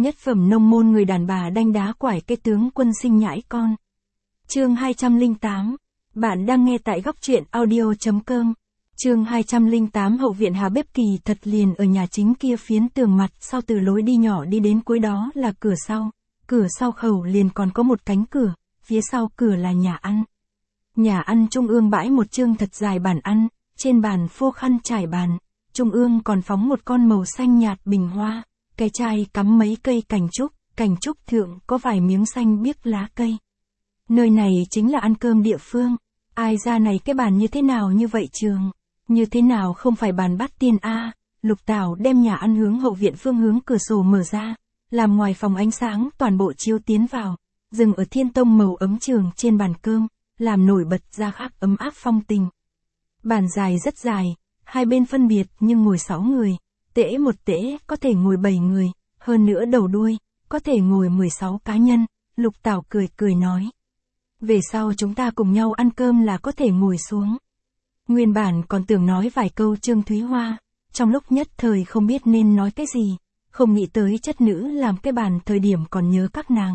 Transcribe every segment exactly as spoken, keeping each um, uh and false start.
Nhất phẩm nông môn người đàn bà đanh đá quải cái tướng quân sinh nhãi con. Chương hai trăm lẻ tám. Bạn đang nghe tại góc truyện audio chấm com. Chương hai trăm lẻ tám. Hậu viện Hà Bếp kỳ thật liền ở nhà chính kia phiến tường mặt sau, từ lối đi nhỏ đi đến cuối đó là cửa sau. Cửa sau khẩu liền còn có một cánh cửa, phía sau cửa là nhà ăn. Nhà ăn trung ương bãi một chương thật dài bàn ăn, trên bàn phô khăn trải bàn, trung ương còn phóng một con màu xanh nhạt bình hoa, cái chai cắm mấy cây cành trúc, cành trúc thượng có vài miếng xanh biếc lá cây. Nơi này chính là ăn cơm địa phương. Ai ra này cái bàn như thế nào như vậy trường? Như thế nào không phải bàn bát tiên a? Lục Tảo đem nhà ăn hướng hậu viện phương hướng cửa sổ mở ra, làm ngoài phòng ánh sáng toàn bộ chiếu tiến vào, dừng ở thiên tông màu ấm trường trên bàn cơm, làm nổi bật ra khác ấm áp phong tình. Bàn dài rất dài, hai bên phân biệt nhưng ngồi sáu người, tễ một tễ có thể ngồi bảy người, hơn nữa đầu đuôi, có thể ngồi mười sáu cá nhân. Lục Tảo cười cười nói. Về sau chúng ta cùng nhau ăn cơm là có thể ngồi xuống. Nguyên bản còn tưởng nói vài câu Trương Thúy Hoa, trong lúc nhất thời không biết nên nói cái gì, không nghĩ tới chất nữ làm cái bàn thời điểm còn nhớ các nàng.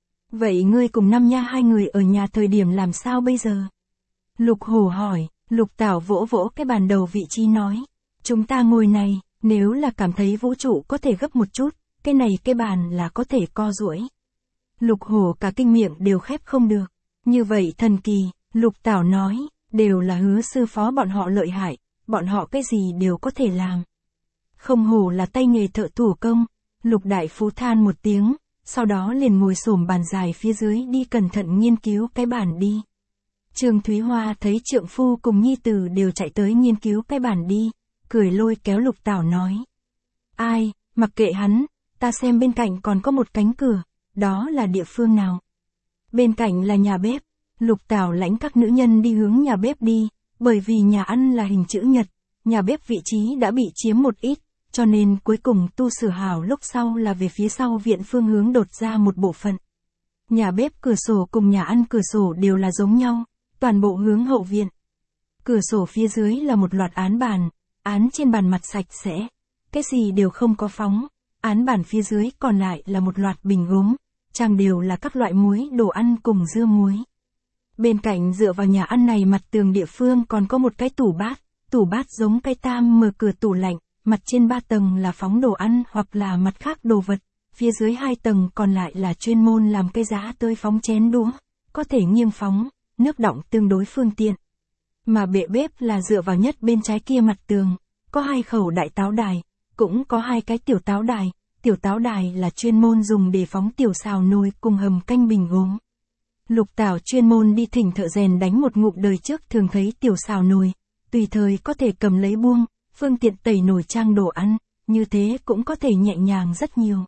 Vậy ngươi cùng Năm Nha hai người ở nhà thời điểm làm sao bây giờ? Lục Hổ hỏi. Lục Tảo vỗ vỗ cái bàn đầu vị trí nói. Chúng ta ngồi này, nếu là cảm thấy vũ trụ có thể gấp một chút, cái này cái bàn là có thể co duỗi. Lục Hổ cả kinh miệng đều khép không được. Như vậy thần kỳ, Lục Tảo nói, đều là Hứa sư phó bọn họ lợi hại, bọn họ cái gì đều có thể làm. Không hổ là tay nghề thợ thủ công. Lục Đại Phú than một tiếng, sau đó liền ngồi xổm bàn dài phía dưới đi cẩn thận nghiên cứu cái bàn đi. Trương Thúy Hoa thấy trượng phu cùng nhi tử đều chạy tới nghiên cứu cái bàn đi, cười lôi kéo Lục Tảo nói. Ai, mặc kệ hắn, ta xem bên cạnh còn có một cánh cửa, đó là địa phương nào? Bên cạnh là nhà bếp. Lục Tảo lãnh các nữ nhân đi hướng nhà bếp đi, bởi vì nhà ăn là hình chữ nhật, nhà bếp vị trí đã bị chiếm một ít, cho nên cuối cùng tu sửa hảo lúc sau là về phía sau viện phương hướng đột ra một bộ phận. Nhà bếp cửa sổ cùng nhà ăn cửa sổ đều là giống nhau, toàn bộ hướng hậu viện. Cửa sổ phía dưới là một loạt án bàn, án trên bàn mặt sạch sẽ, cái gì đều không có phóng, án bàn phía dưới còn lại là một loạt bình gốm, trang đều là các loại muối đồ ăn cùng dưa muối. Bên cạnh dựa vào nhà ăn này mặt tường địa phương còn có một cái tủ bát, tủ bát giống cái tam mở cửa tủ lạnh, mặt trên ba tầng là phóng đồ ăn hoặc là mặt khác đồ vật, phía dưới hai tầng còn lại là chuyên môn làm cái giá tơi phóng chén đũa, có thể nghiêng phóng, nước đọng tương đối phương tiện. Mà bệ bếp là dựa vào nhất bên trái kia mặt tường, có hai khẩu đại táo đài, cũng có hai cái tiểu táo đài, tiểu táo đài là chuyên môn dùng để phóng tiểu xào nồi cùng hầm canh bình gốm. Lục Tảo chuyên môn đi thỉnh thợ rèn đánh một ngụm đời trước thường thấy tiểu xào nồi, tùy thời có thể cầm lấy buông, phương tiện tẩy nồi trang đồ ăn, như thế cũng có thể nhẹ nhàng rất nhiều.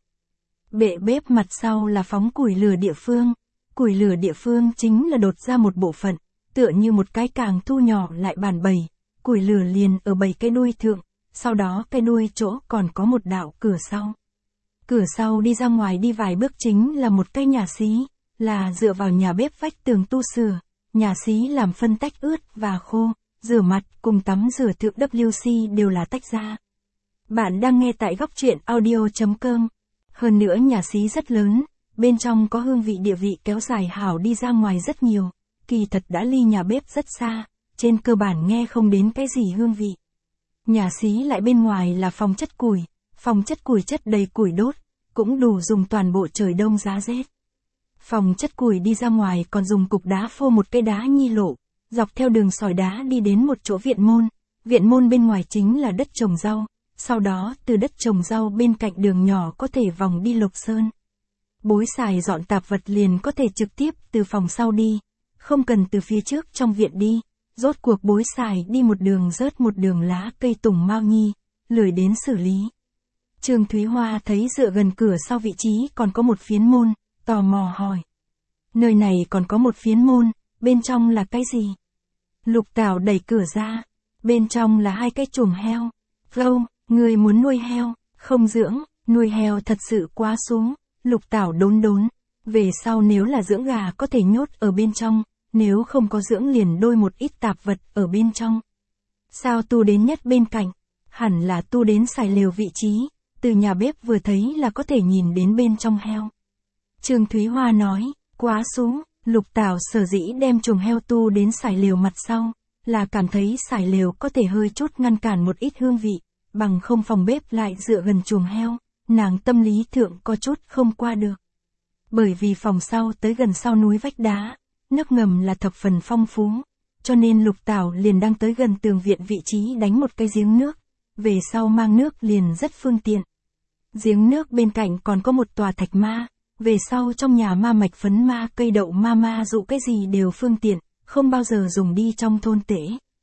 Bệ bếp mặt sau là phóng củi lửa địa phương, củi lửa địa phương chính là đột ra một bộ phận, tựa như một cái càng thu nhỏ lại bàn bầy, củi lửa liền ở bầy cái đuôi thượng, sau đó cái đuôi chỗ còn có một đạo cửa sau. Cửa sau đi ra ngoài đi vài bước chính là một cái nhà xí, là dựa vào nhà bếp vách tường tu sửa, nhà xí làm phân tách ướt và khô, rửa mặt cùng tắm rửa thượng W C đều là tách ra. Bạn đang nghe tại góc truyện audio chấm com. Hơn nữa nhà xí rất lớn, bên trong có hương vị địa vị kéo dài hảo đi ra ngoài rất nhiều, kỳ thật đã ly nhà bếp rất xa, trên cơ bản nghe không đến cái gì hương vị. Nhà xí lại bên ngoài là phòng chất củi, phòng chất củi chất đầy củi đốt, cũng đủ dùng toàn bộ trời đông giá rét. Phòng chất củi đi ra ngoài còn dùng cục đá phô một cái đá nhi lộ, dọc theo đường sỏi đá đi đến một chỗ viện môn, viện môn bên ngoài chính là đất trồng rau, sau đó từ đất trồng rau bên cạnh đường nhỏ có thể vòng đi Lộc Sơn. Bối xài dọn tạp vật liền có thể trực tiếp từ phòng sau đi, không cần từ phía trước trong viện đi, rốt cuộc bối xài đi một đường rớt một đường lá cây tùng mau nhi, lười đến xử lý. Trương Thúy Hoa thấy dựa gần cửa sau vị trí còn có một phiến môn, tò mò hỏi. Nơi này còn có một phiến môn, bên trong là cái gì? Lục Tảo đẩy cửa ra, bên trong là hai cái chuồng heo. Gâu, người muốn nuôi heo, không dưỡng, nuôi heo thật sự quá xuống. Lục Tảo đốn đốn, về sau nếu là dưỡng gà có thể nhốt ở bên trong, nếu không có dưỡng liền đôi một ít tạp vật ở bên trong. Sao tu đến nhất bên cạnh? Hẳn là tu đến xài lều vị trí, từ nhà bếp vừa thấy là có thể nhìn đến bên trong heo. Trương Thúy Hoa nói, quá xú, Lục Tảo sở dĩ đem chuồng heo tu đến sải lều mặt sau, là cảm thấy sải lều có thể hơi chút ngăn cản một ít hương vị, bằng không phòng bếp lại dựa gần chuồng heo, nàng tâm lý thượng có chút không qua được. Bởi vì phòng sau tới gần sau núi vách đá, nước ngầm là thập phần phong phú, cho nên Lục Tảo liền đang tới gần tường viện vị trí đánh một cái giếng nước, về sau mang nước liền rất phương tiện. Giếng nước bên cạnh còn có một tòa thạch ma, về sau trong nhà ma mạch phấn ma cây đậu ma ma dụ cái gì đều phương tiện, không bao giờ dùng đi trong thôn tễ.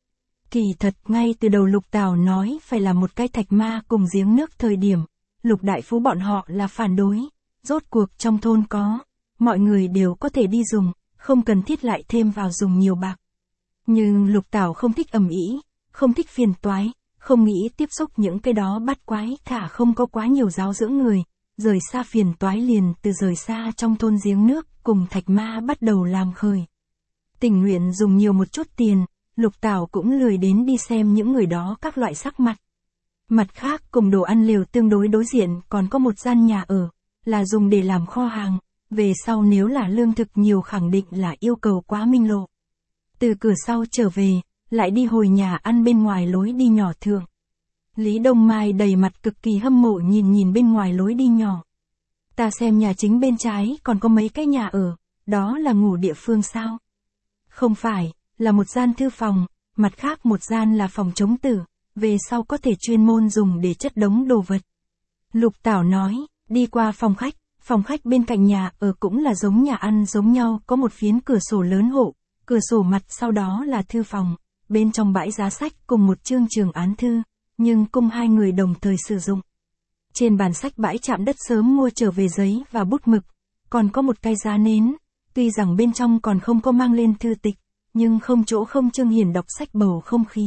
Kỳ thật ngay từ đầu Lục Tảo nói phải là một cái thạch ma cùng giếng nước thời điểm, Lục đại phú bọn họ là phản đối, rốt cuộc trong thôn có, mọi người đều có thể đi dùng, không cần thiết lại thêm vào dùng nhiều bạc. Nhưng Lục Tảo không thích ầm ĩ, không thích phiền toái, không nghĩ tiếp xúc những cái đó bắt quái, thả không có quá nhiều giáo dưỡng người, rời xa phiền toái liền từ rời xa trong thôn giếng nước, cùng thạch ma bắt đầu làm khởi. Tình nguyện dùng nhiều một chút tiền, Lục Tảo cũng lười đến đi xem những người đó các loại sắc mặt. Mặt khác cùng đồ ăn lều tương đối đối diện còn có một gian nhà ở, là dùng để làm kho hàng, về sau nếu là lương thực nhiều khẳng định là yêu cầu quá minh lộ. Từ cửa sau trở về, lại đi hồi nhà ăn bên ngoài lối đi nhỏ thượng. Lý Đông Mai đầy mặt cực kỳ hâm mộ nhìn nhìn bên ngoài lối đi nhỏ. Ta xem nhà chính bên trái còn có mấy cái nhà ở, đó là ngủ địa phương sao? Không phải, là một gian thư phòng, mặt khác một gian là phòng chống tử, về sau có thể chuyên môn dùng để chất đống đồ vật. Lục Tảo nói, đi qua phòng khách, phòng khách bên cạnh nhà ở cũng là giống nhà ăn giống nhau, có một phiến cửa sổ lớn hộ, cửa sổ mặt sau đó là thư phòng, bên trong bãi giá sách cùng một chương trường án thư, nhưng cùng hai người đồng thời sử dụng. Trên bàn sách bãi chạm đất sớm mua trở về giấy và bút mực, còn có một cái giá nến, tuy rằng bên trong còn không có mang lên thư tịch, nhưng không chỗ không trương hiển đọc sách bầu không khí.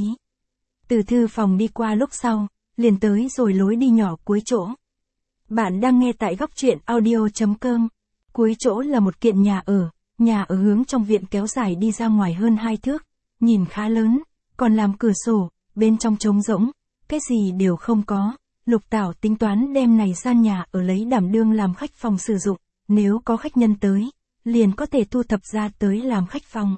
Từ thư phòng đi qua lúc sau, liền tới rồi lối đi nhỏ cuối chỗ. Bạn đang nghe tại góc truyện audio chấm com. Cuối chỗ là một kiện nhà ở, nhà ở hướng trong viện kéo dài đi ra ngoài hơn hai thước, nhìn khá lớn, còn làm cửa sổ, bên trong trống rỗng, cái gì đều không có. Lục Tảo tính toán đem này gian nhà ở lấy đảm đương làm khách phòng sử dụng, nếu có khách nhân tới, liền có thể thu thập ra tới làm khách phòng.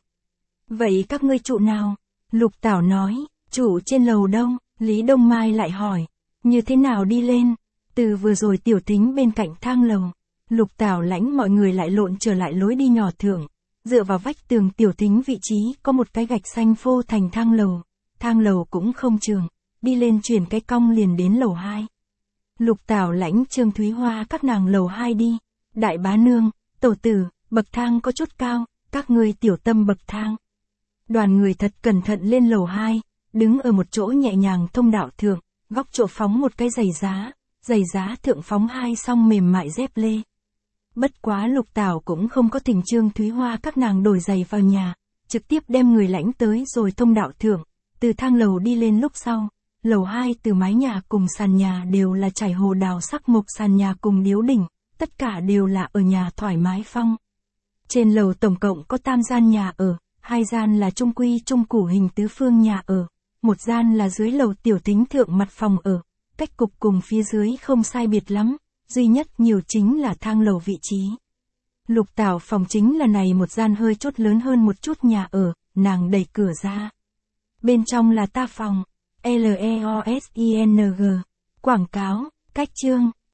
Vậy các ngươi trụ nào? Lục Tảo nói, trụ trên lầu đâu? Lý Đông Mai lại hỏi, như thế nào đi lên? Từ vừa rồi tiểu tính bên cạnh thang lầu, Lục Tảo lãnh mọi người lại lộn trở lại lối đi nhỏ thượng, dựa vào vách tường tiểu tính vị trí có một cái gạch xanh phô thành thang lầu, thang lầu cũng không trường, đi lên chuyển cái cong liền đến lầu hai. Lục Tảo lãnh Trương Thúy Hoa các nàng lầu hai đi, đại bá nương, tổ tử, bậc thang có chút cao, các ngươi tiểu tâm bậc thang. Đoàn người thật cẩn thận lên lầu hai, đứng ở một chỗ nhẹ nhàng thông đạo thượng, góc chỗ phóng một cái giày giá, giày giá thượng phóng hai song mềm mại dép lê. Bất quá Lục Tảo cũng không có thỉnh Trương Thúy Hoa các nàng đổi giày vào nhà, trực tiếp đem người lãnh tới rồi thông đạo thượng, từ thang lầu đi lên lúc sau, lầu hai từ mái nhà cùng sàn nhà đều là trải hồ đào sắc mộc sàn nhà cùng điếu đỉnh, tất cả đều là ở nhà thoải mái phong. Trên lầu tổng cộng có tam gian nhà ở, hai gian là trung quy trung củ hình tứ phương nhà ở, một gian là dưới lầu tiểu tính thượng mặt phòng ở, cách cục cùng phía dưới không sai biệt lắm, duy nhất nhiều chính là thang lầu vị trí. Lục Tảo phòng chính là này một gian hơi chút lớn hơn một chút nhà ở, nàng đẩy cửa ra. Bên trong là ta phòng, L E O S I N G, quảng cáo, cách chương,